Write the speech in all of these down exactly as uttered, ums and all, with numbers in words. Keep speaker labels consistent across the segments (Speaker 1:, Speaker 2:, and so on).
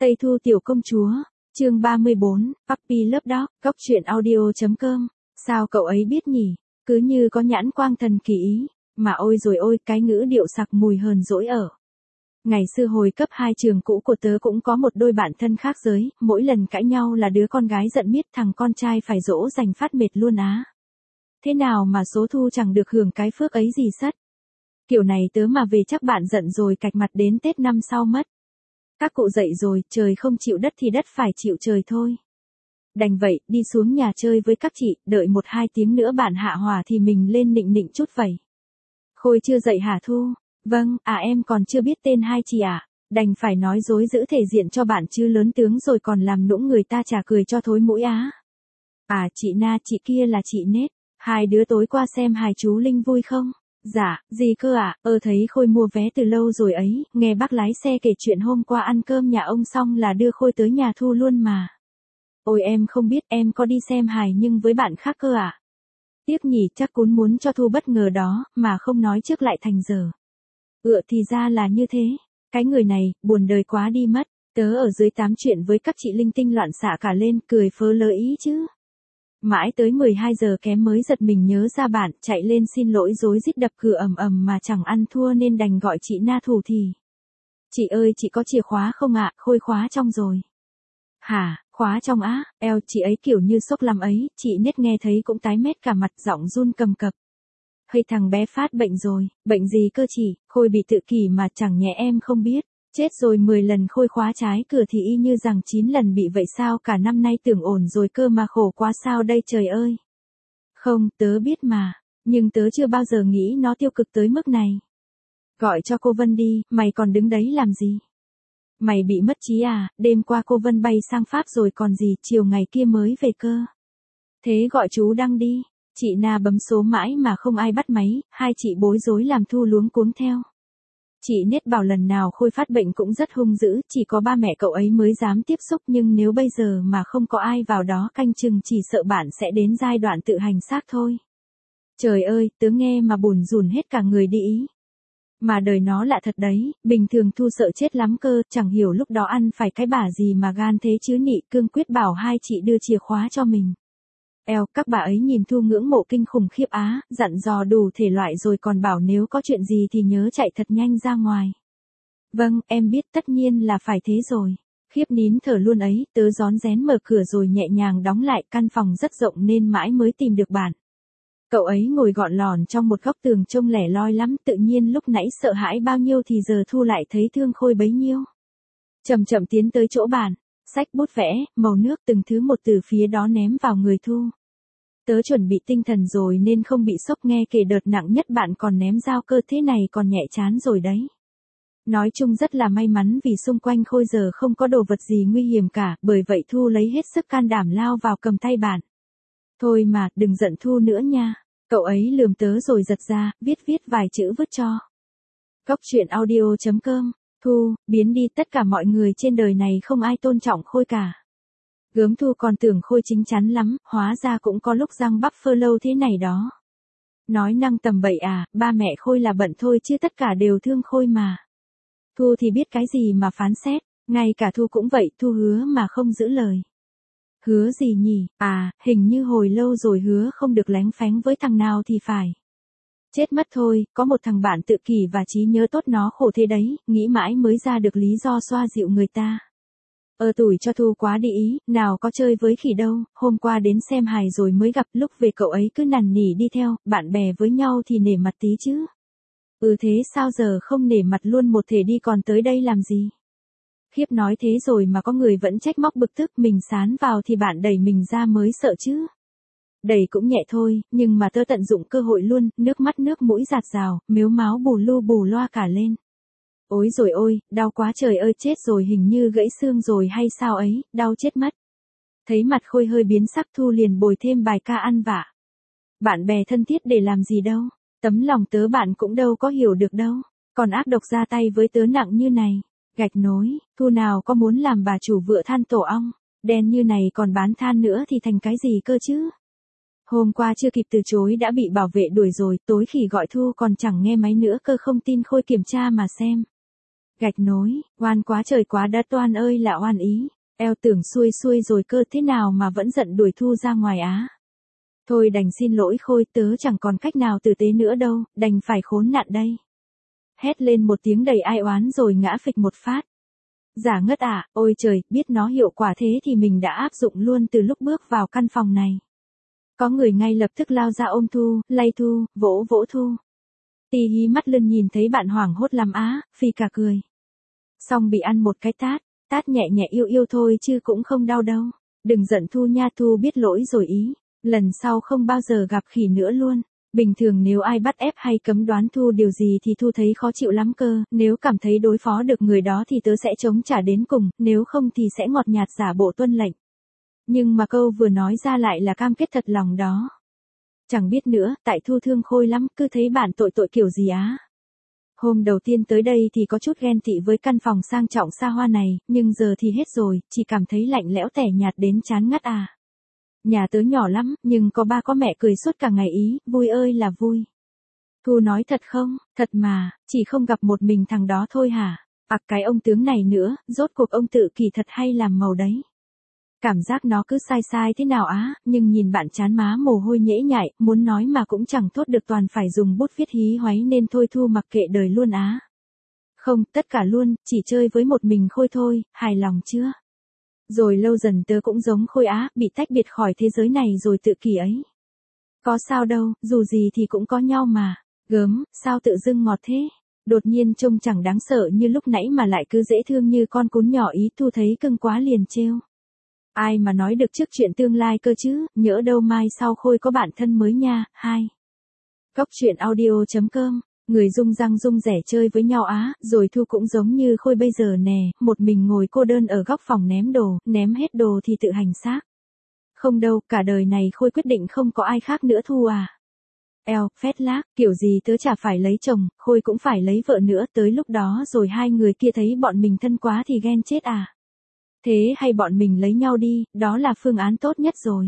Speaker 1: Tây Thu tiểu công chúa, chương ba mươi bốn, Puppy Love Dog, góc truyện audio.com. Sao cậu ấy biết nhỉ? Cứ như có nhãn quang thần kỳ ý, mà ôi rồi ôi, cái ngữ điệu sặc mùi hờn dỗi ở. Ngày xưa hồi cấp hai trường cũ của tớ cũng có một đôi bạn thân khác giới, mỗi lần cãi nhau là đứa con gái giận miết thằng con trai phải dỗ dành phát mệt luôn á. Thế nào mà số Thu chẳng được hưởng cái phước ấy gì sất. Kiểu này tớ mà về chắc bạn giận rồi cạch mặt đến Tết năm sau mất. Các cụ dậy rồi, trời không chịu đất thì đất phải chịu trời thôi. Đành vậy, đi xuống nhà chơi với các chị, đợi một hai tiếng nữa bạn hạ hòa thì mình lên nịnh nịnh chút vậy. Khôi chưa dậy hả Thu? Vâng, à em còn chưa biết tên hai chị à? Đành phải nói dối giữ thể diện cho bạn chứ lớn tướng rồi còn làm nũng người ta chả cười cho thối mũi á. À chị Na, chị kia là chị Nết. Hai đứa tối qua xem hài chú Linh vui không? Dạ, gì cơ ạ? À? Ơ thấy Khôi mua vé từ lâu rồi ấy, nghe bác lái xe kể chuyện hôm qua ăn cơm nhà ông xong là đưa Khôi tới nhà Thu luôn mà. Ôi em không biết, em có đi xem hài nhưng với bạn khác cơ ạ. À? Tiếc nhỉ, chắc Cún muốn cho Thu bất ngờ đó, mà không nói trước lại thành giờ. Ựa thì ra là như thế. Cái người này, buồn đời quá đi mất. Tớ ở dưới tám chuyện với các chị linh tinh loạn xạ cả lên, cười phớ lỡ ý chứ. Mãi tới mười hai giờ kém mới giật mình nhớ ra bạn, chạy lên xin lỗi rối rít đập cửa ầm ầm mà chẳng ăn thua nên đành gọi chị Na thủ thì. Chị ơi, chị có chìa khóa không ạ? Khôi khóa trong rồi. Hả, khóa trong á? Eo, chị ấy kiểu như sốc lắm ấy, chị Nết nghe thấy cũng tái mét cả mặt, giọng run cầm cập. Hay thằng bé phát bệnh rồi, bệnh gì cơ chị? Khôi bị tự kỷ mà chẳng nhẽ em không biết. Chết rồi mười lần Khôi khóa trái cửa thì y như rằng chín lần bị vậy sao, cả năm nay tưởng ổn rồi cơ mà khổ quá sao đây trời ơi. Không, tớ biết mà, nhưng tớ chưa bao giờ nghĩ nó tiêu cực tới mức này. Gọi cho cô Vân đi, mày còn đứng đấy làm gì? Mày bị mất trí à? Đêm qua cô Vân bay sang Pháp rồi còn gì, chiều ngày kia mới về cơ. Thế gọi chú Đăng đi. Chị Na bấm số mãi mà không ai bắt máy, hai chị bối rối làm Thu luống cuống theo. Chị Nết bảo lần nào Khôi phát bệnh cũng rất hung dữ, chỉ có ba mẹ cậu ấy mới dám tiếp xúc, nhưng nếu bây giờ mà không có ai vào đó canh chừng chỉ sợ bạn sẽ đến giai đoạn tự hành xác thôi. Trời ơi, tớ nghe mà buồn rùn hết cả người đi ý. Mà đời nó lạ thật đấy, bình thường Thu sợ chết lắm cơ, chẳng hiểu lúc đó ăn phải cái bả gì mà gan thế chứ nị, cương quyết bảo hai chị đưa chìa khóa cho mình. Eo, các bà ấy nhìn Thu ngưỡng mộ kinh khủng khiếp á, dặn dò đủ thể loại rồi còn bảo nếu có chuyện gì thì nhớ chạy thật nhanh ra ngoài. Vâng, em biết, tất nhiên là phải thế rồi. Khiếp nín thở luôn ấy, tớ rón rén mở cửa rồi nhẹ nhàng đóng lại, căn phòng rất rộng nên mãi mới tìm được bạn. Cậu ấy ngồi gọn lòn trong một góc tường trông lẻ loi lắm, tự nhiên lúc nãy sợ hãi bao nhiêu thì giờ Thu lại thấy thương Khôi bấy nhiêu. Chậm chậm tiến tới chỗ bạn, xách bút vẽ, màu nước từng thứ một từ phía đó ném vào người Thu. Tớ chuẩn bị tinh thần rồi nên không bị sốc, nghe kể đợt nặng nhất bạn còn ném dao cơ, thế này còn nhẹ chán rồi đấy. Nói chung rất là may mắn vì xung quanh Khôi giờ không có đồ vật gì nguy hiểm cả, bởi vậy Thu lấy hết sức can đảm lao vào cầm tay bạn. Thôi mà, đừng giận Thu nữa nha. Cậu ấy lườm tớ rồi giật ra, viết viết vài chữ vứt cho. Góc truyện audio.com. Thu, biến đi, tất cả mọi người trên đời này không ai tôn trọng Khôi cả. Gớm Thu còn tưởng Khôi chính chắn lắm, hóa ra cũng có lúc răng bắp phơ lâu thế này đó. Nói năng tầm bậy à, ba mẹ Khôi là bận thôi chứ tất cả đều thương Khôi mà. Thu thì biết cái gì mà phán xét, ngay cả Thu cũng vậy, Thu hứa mà không giữ lời. Hứa gì nhỉ? À, hình như hồi lâu rồi hứa không được lén phén với thằng nào thì phải. Chết mất thôi, có một thằng bạn tự kỷ và trí nhớ tốt nó khổ thế đấy, nghĩ mãi mới ra được lý do xoa dịu người ta. Ờ tuổi cho Thu quá đi ý, nào có chơi với khỉ đâu, hôm qua đến xem hài rồi mới gặp, lúc về cậu ấy cứ nằn nỉ đi theo, bạn bè với nhau thì nể mặt tí chứ. Ừ thế sao giờ không nể mặt luôn một thể đi còn tới đây làm gì? Khiếp nói thế rồi mà có người vẫn trách móc bực tức, mình sán vào thì bạn đẩy mình ra mới sợ chứ. Đẩy cũng nhẹ thôi, nhưng mà tớ tận dụng cơ hội luôn, nước mắt nước mũi giạt rào, mếu máo bù lu bù loa cả lên. Ôi rồi ôi, đau quá trời ơi, chết rồi, hình như gãy xương rồi hay sao ấy, đau chết mất. Thấy mặt Khôi hơi biến sắc, Thu liền bồi thêm bài ca ăn vạ. Bạn bè thân thiết để làm gì đâu, tấm lòng tớ bạn cũng đâu có hiểu được đâu, còn ác độc ra tay với tớ nặng như này. Gạch nối, Thu nào có muốn làm bà chủ vựa than tổ ong, đen như này còn bán than nữa thì thành cái gì cơ chứ. Hôm qua chưa kịp từ chối đã bị bảo vệ đuổi rồi, tối khỉ gọi Thu còn chẳng nghe máy nữa cơ, không tin Khôi kiểm tra mà xem. Gạch nối, oan quá trời quá đất oan ơi là oan ý. Eo tưởng xuôi xuôi rồi cơ thế nào mà vẫn giận đuổi Thu ra ngoài á. Thôi đành xin lỗi Khôi, tớ chẳng còn cách nào tử tế nữa đâu, đành phải khốn nạn đây. Hét lên một tiếng đầy ai oán rồi ngã phịch một phát. Giả ngất à, ôi trời, biết nó hiệu quả thế thì mình đã áp dụng luôn từ lúc bước vào căn phòng này. Có người ngay lập tức lao ra ôm Thu, lay Thu, vỗ vỗ Thu. Tì hí mắt lưng nhìn thấy bạn hoảng hốt lắm á, phi cả cười. Xong bị ăn một cái tát, tát nhẹ nhẹ yêu yêu thôi chứ cũng không đau đâu. Đừng giận Thu nha, Thu biết lỗi rồi ý. Lần sau không bao giờ gặp khỉ nữa luôn. Bình thường nếu ai bắt ép hay cấm đoán Thu điều gì thì Thu thấy khó chịu lắm cơ, nếu cảm thấy đối phó được người đó thì tớ sẽ chống trả đến cùng, nếu không thì sẽ ngọt nhạt giả bộ tuân lệnh. Nhưng mà câu vừa nói ra lại là cam kết thật lòng đó. Chẳng biết nữa, tại Thu thương Khôi lắm, cứ thấy bạn tội tội kiểu gì á. Hôm đầu tiên tới đây thì có chút ghen tị với căn phòng sang trọng xa hoa này, nhưng giờ thì hết rồi, chỉ cảm thấy lạnh lẽo tẻ nhạt đến chán ngắt à. Nhà tớ nhỏ lắm, nhưng có ba có mẹ cười suốt cả ngày ý, vui ơi là vui. Thu nói thật không, thật mà, chỉ không gặp một mình thằng đó thôi hả? Ặc cái ông tướng này nữa, rốt cuộc ông tự kỳ thật hay làm màu đấy. Cảm giác nó cứ sai sai thế nào á, nhưng nhìn bạn chán má mồ hôi nhễ nhại, muốn nói mà cũng chẳng thốt được toàn phải dùng bút viết hí hoáy nên thôi Thu mặc kệ đời luôn á. Không, tất cả luôn, chỉ chơi với một mình Khôi thôi, hài lòng chưa? Rồi lâu dần tớ cũng giống Khôi á, bị tách biệt khỏi thế giới này rồi tự kỷ ấy. Có sao đâu, dù gì thì cũng có nhau mà. Gớm, sao tự dưng ngọt thế? Đột nhiên trông chẳng đáng sợ như lúc nãy mà lại cứ dễ thương như con cún nhỏ ý. Thu thấy cưng quá liền trêu. Ai mà nói được trước chuyện tương lai cơ chứ, nhỡ đâu mai sau Khôi có bạn thân mới nha. Hai. Góc truyện audio chấm com. Người rung răng rung rẻ chơi với nhau á, rồi Thu cũng giống như Khôi bây giờ nè, một mình ngồi cô đơn ở góc phòng ném đồ, ném hết đồ thì tự hành xác. Không đâu, cả đời này Khôi quyết định không có ai khác nữa Thu à. Eo, phét lác, kiểu gì tớ chả phải lấy chồng, Khôi cũng phải lấy vợ nữa, tới lúc đó rồi hai người kia thấy bọn mình thân quá thì ghen chết à. Thế hay bọn mình lấy nhau đi, đó là phương án tốt nhất rồi.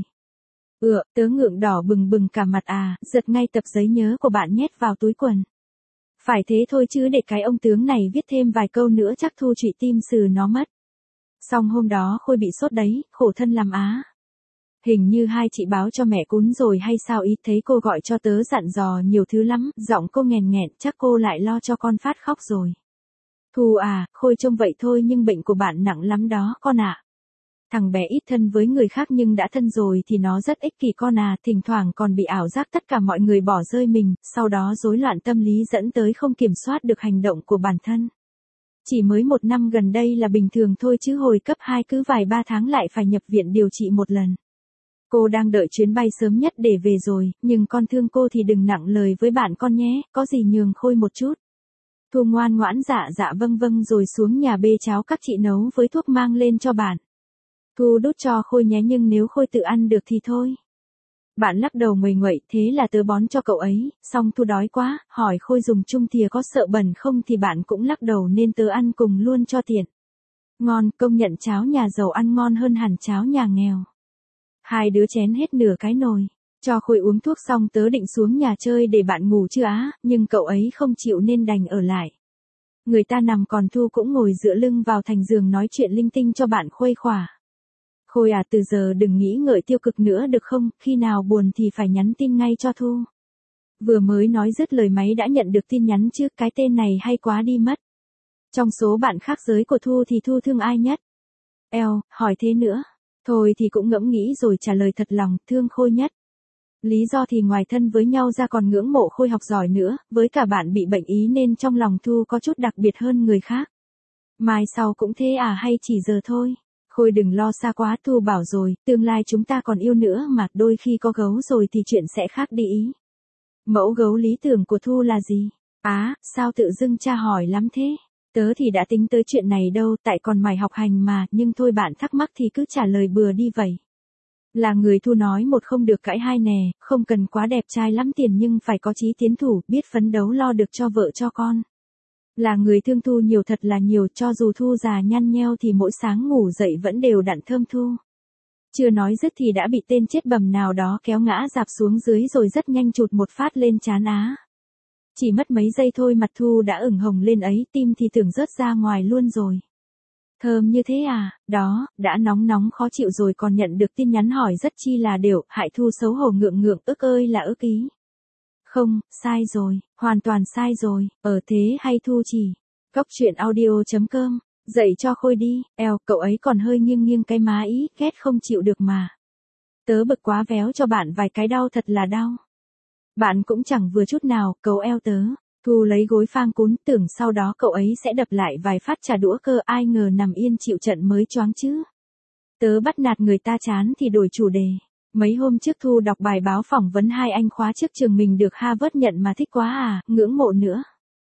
Speaker 1: Ừ, tớ ngượng đỏ bừng bừng cả mặt à, giật ngay tập giấy nhớ của bạn nhét vào túi quần. Phải thế thôi chứ để cái ông tướng này viết thêm vài câu nữa chắc Thu trụy tim sừ nó mất. Xong hôm đó Khôi bị sốt đấy, khổ thân làm á. Hình như hai chị báo cho mẹ cún rồi hay sao ý, thấy cô gọi cho tớ dặn dò nhiều thứ lắm, giọng cô nghèn nghẹn, chắc cô lại lo cho con phát khóc rồi. Thu à, Khôi trông vậy thôi nhưng bệnh của bạn nặng lắm đó con ạ. À. Thằng bé ít thân với người khác nhưng đã thân rồi thì nó rất ích kỷ con à, thỉnh thoảng còn bị ảo giác tất cả mọi người bỏ rơi mình, sau đó rối loạn tâm lý dẫn tới không kiểm soát được hành động của bản thân. Chỉ mới một năm gần đây là bình thường thôi chứ hồi cấp hai cứ vài ba tháng lại phải nhập viện điều trị một lần. Cô đang đợi chuyến bay sớm nhất để về rồi, nhưng con thương cô thì đừng nặng lời với bạn con nhé, có gì nhường Khôi một chút. Thu ngoan ngoãn dạ dạ vâng vâng rồi xuống nhà bê cháo các chị nấu với thuốc mang lên cho bạn. Thu đút cho Khôi nhé nhưng nếu Khôi tự ăn được thì thôi. Bạn lắc đầu nguầy nguậy, thế là tớ bón cho cậu ấy, xong Thu đói quá, hỏi Khôi dùng chung thìa có sợ bẩn không thì bạn cũng lắc đầu nên tớ ăn cùng luôn cho tiện. Ngon, công nhận cháo nhà giàu ăn ngon hơn hẳn cháo nhà nghèo. Hai đứa chén hết nửa cái nồi. Cho Khôi uống thuốc xong tớ định xuống nhà chơi để bạn ngủ chứ á, nhưng cậu ấy không chịu nên đành ở lại. Người ta nằm còn Thu cũng ngồi dựa lưng vào thành giường nói chuyện linh tinh cho bạn khuây khỏa. Khôi à, từ giờ đừng nghĩ ngợi tiêu cực nữa được không, khi nào buồn thì phải nhắn tin ngay cho Thu. Vừa mới nói dứt lời máy đã nhận được tin nhắn chứ, cái tên này hay quá đi mất. Trong số bạn khác giới của Thu thì Thu thương ai nhất? Eo, hỏi thế nữa. Thôi thì cũng ngẫm nghĩ rồi trả lời thật lòng, thương Khôi nhất. Lý do thì ngoài thân với nhau ra còn ngưỡng mộ Khôi học giỏi nữa, với cả bạn bị bệnh ý nên trong lòng Thu có chút đặc biệt hơn người khác. Mai sau cũng thế à hay chỉ giờ thôi? Khôi đừng lo xa quá, Thu bảo rồi, tương lai chúng ta còn yêu nữa mà, đôi khi có gấu rồi thì chuyện sẽ khác đi ý. Mẫu gấu lý tưởng của Thu là gì? Á, à, sao tự dưng cha hỏi lắm thế? Tớ thì đã tính tới chuyện này đâu, tại còn mày học hành mà, nhưng thôi bạn thắc mắc thì cứ trả lời bừa đi vậy. Là người Thu nói một không được cãi hai nè, không cần quá đẹp trai lắm tiền nhưng phải có chí tiến thủ, biết phấn đấu lo được cho vợ cho con. Là người thương Thu nhiều thật là nhiều, cho dù Thu già nhăn nheo thì mỗi sáng ngủ dậy vẫn đều đặn thơm Thu. Chưa nói dứt thì đã bị tên chết bầm nào đó kéo ngã dạp xuống dưới rồi rất nhanh chụt một phát lên trán á. Chỉ mất mấy giây thôi mặt Thu đã ửng hồng lên ấy, tim thì tưởng rớt ra ngoài luôn rồi. Thơm như thế à, đó, đã nóng nóng khó chịu rồi còn nhận được tin nhắn hỏi rất chi là đều, hại Thu xấu hổ ngượng ngượng, ức ơi là ức ý. Không, sai rồi, hoàn toàn sai rồi, ở thế hay Thu chỉ. Cốc truyện audio chấm com, dạy cho Khôi đi, eo, cậu ấy còn hơi nghiêng nghiêng cái má ý, ghét không chịu được mà. Tớ bực quá véo cho bạn vài cái đau thật là đau. Bạn cũng chẳng vừa chút nào, cấu eo tớ. Thu lấy gối phang cún, tưởng sau đó cậu ấy sẽ đập lại vài phát trà đũa cơ, ai ngờ nằm yên chịu trận mới choáng chứ. Tớ bắt nạt người ta chán thì đổi chủ đề. Mấy hôm trước Thu đọc bài báo phỏng vấn hai anh khóa trước trường mình được Harvard nhận mà thích quá à, ngưỡng mộ nữa.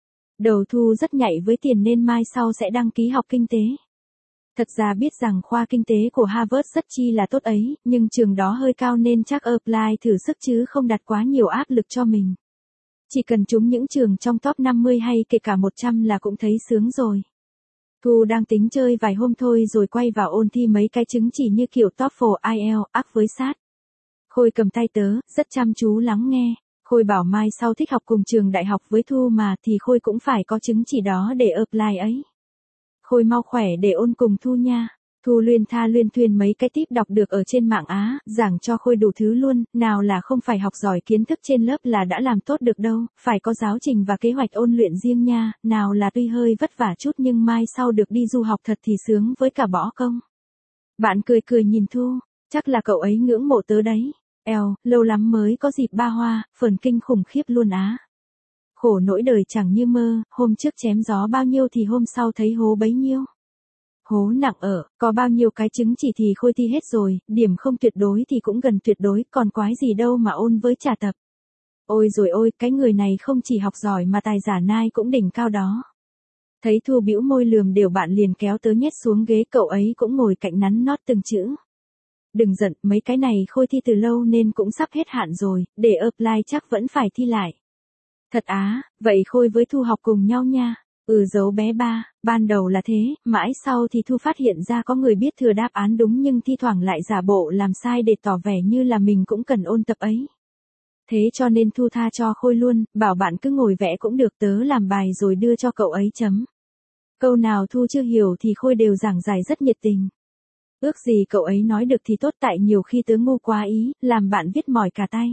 Speaker 1: Đầu Thu rất nhạy với tiền nên mai sau sẽ đăng ký học kinh tế. Thật ra biết rằng khoa kinh tế của Harvard rất chi là tốt ấy, nhưng trường đó hơi cao nên chắc apply thử sức chứ không đặt quá nhiều áp lực cho mình. Chỉ cần trúng những trường trong top năm mươi hay kể cả một trăm là cũng thấy sướng rồi. Thu đang tính chơi vài hôm thôi rồi quay vào ôn thi mấy cái chứng chỉ như kiểu TOEFL, ai eo, ác với sát. Khôi cầm tay tớ, rất chăm chú lắng nghe. Khôi bảo mai sau thích học cùng trường đại học với Thu mà thì Khôi cũng phải có chứng chỉ đó để apply ấy. Khôi mau khỏe để ôn cùng Thu nha. Thu luyên tha luyên thuyên mấy cái tip đọc được ở trên mạng Á, giảng cho Khôi đủ thứ luôn, nào là không phải học giỏi kiến thức trên lớp là đã làm tốt được đâu, phải có giáo trình và kế hoạch ôn luyện riêng nha, nào là tuy hơi vất vả chút nhưng mai sau được đi du học thật thì sướng với cả bỏ công. Bạn cười cười nhìn Thu, chắc là cậu ấy ngưỡng mộ tớ đấy. Eo, lâu lắm mới có dịp ba hoa, phờn kinh khủng khiếp luôn á. Khổ nỗi đời chẳng như mơ, hôm trước chém gió bao nhiêu thì hôm sau thấy hố bấy nhiêu. Hố nặng ở, có bao nhiêu cái chứng chỉ thì Khôi thi hết rồi, điểm không tuyệt đối thì cũng gần tuyệt đối, còn quái gì đâu mà ôn với trả tập. Ôi rồi ôi, cái người này không chỉ học giỏi mà tài giả nai cũng đỉnh cao đó. Thấy Thu bĩu môi lườm đều bạn liền kéo tớ nhét xuống ghế, cậu ấy cũng ngồi cạnh nắn nót từng chữ. Đừng giận, mấy cái này Khôi thi từ lâu nên cũng sắp hết hạn rồi, để apply chắc vẫn phải thi lại. Thật á, vậy Khôi với Thu học cùng nhau nha. Ừ giấu bé ba, ban đầu là thế, mãi sau thì Thu phát hiện ra có người biết thừa đáp án đúng nhưng thi thoảng lại giả bộ làm sai để tỏ vẻ như là mình cũng cần ôn tập ấy. Thế cho nên Thu tha cho Khôi luôn, bảo bạn cứ ngồi vẽ cũng được, tớ làm bài rồi đưa cho cậu ấy chấm. Câu nào Thu chưa hiểu thì Khôi đều giảng giải rất nhiệt tình. Ước gì cậu ấy nói được thì tốt, tại nhiều khi tớ ngu quá ý, làm bạn viết mỏi cả tay.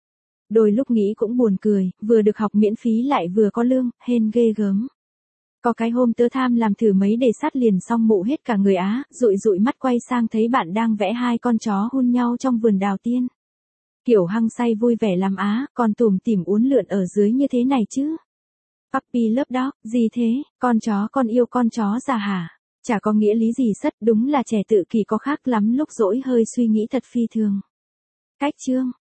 Speaker 1: Đôi lúc nghĩ cũng buồn cười, vừa được học miễn phí lại vừa có lương, hên ghê gớm. Có cái hôm tớ tham làm thử mấy đề sát liền xong mụ hết cả người Á, dụi dụi mắt quay sang thấy bạn đang vẽ hai con chó hun nhau trong vườn đào tiên. Kiểu hăng say vui vẻ làm Á, còn tủm tỉm uốn lượn ở dưới như thế này chứ. Puppy love dog, gì thế, con chó con yêu con chó già hả? Chả có nghĩa lý gì sất, đúng là trẻ tự kỷ có khác lắm lúc dỗi hơi suy nghĩ thật phi thường. Cách chương.